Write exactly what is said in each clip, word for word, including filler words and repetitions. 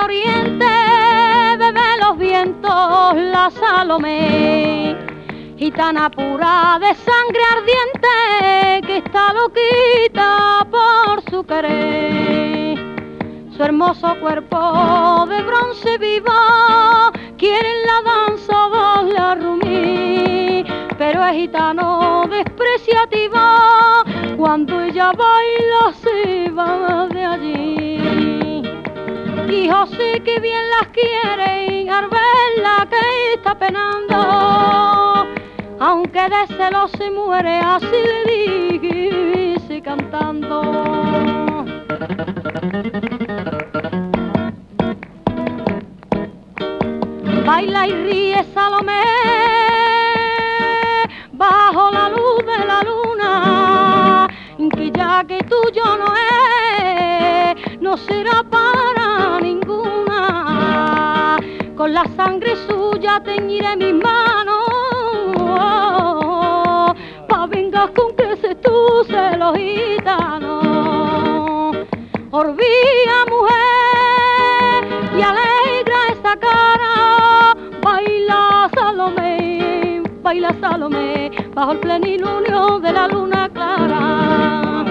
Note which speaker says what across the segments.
Speaker 1: oriente bebe los vientos la Salomé, gitana pura de sangre ardiente que está loquita por su querer. Su hermoso cuerpo de bronce vivo quiere en la danza darle a rumí, pero es gitano despreciativo, cuando ella baila se va de allí. Hijo sí que bien las quiere, al verla que está penando, aunque de celos se muere, así le dice cantando. Baila y ríe Salomé bajo la luz de la luna, que ya que tuyo no es, no será para ninguna. Con la sangre suya teñiré mis manos, pa' vengas con que se tú celos gitano. Orvía mujer y alegra esa cara, baila Salomé, baila Salomé, bajo el plenilunio de la luna clara.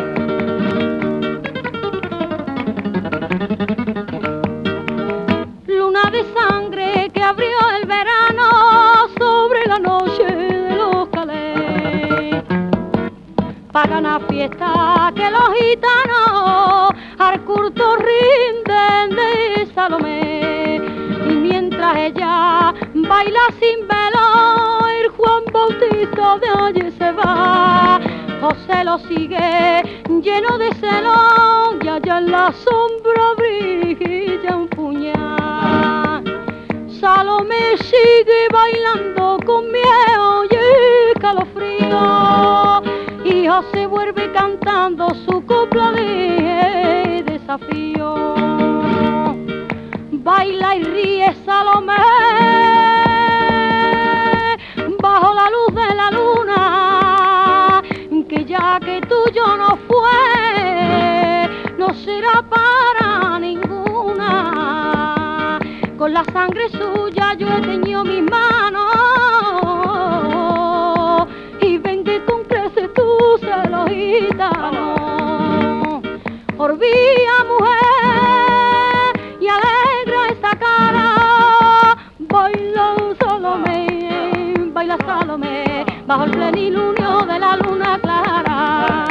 Speaker 1: Luna de sangre que abrió el verano sobre la noche de los calés, pagana fiesta que los gitanos al curto rinden de Salomé, y mientras ella baila sin velo, el Juan Bautista de allí se va. José lo sigue lleno de celo y allá en la sombra brilla un puñal. Salomé sigue bailando con miedo y escalofrío, y José vuelve cantando su copla de desafío. Baila y ríe Salomé bajo la luz de la luna, que ya que tuyo no fue, no será para ninguna. Con la sangre suya yo he teñido mis manos, y ven que con creces tú celos gitano. Orvía mujer y alegra esa cara, baila Salomé, baila Salomé, bajo el plenilunio de la luna clara.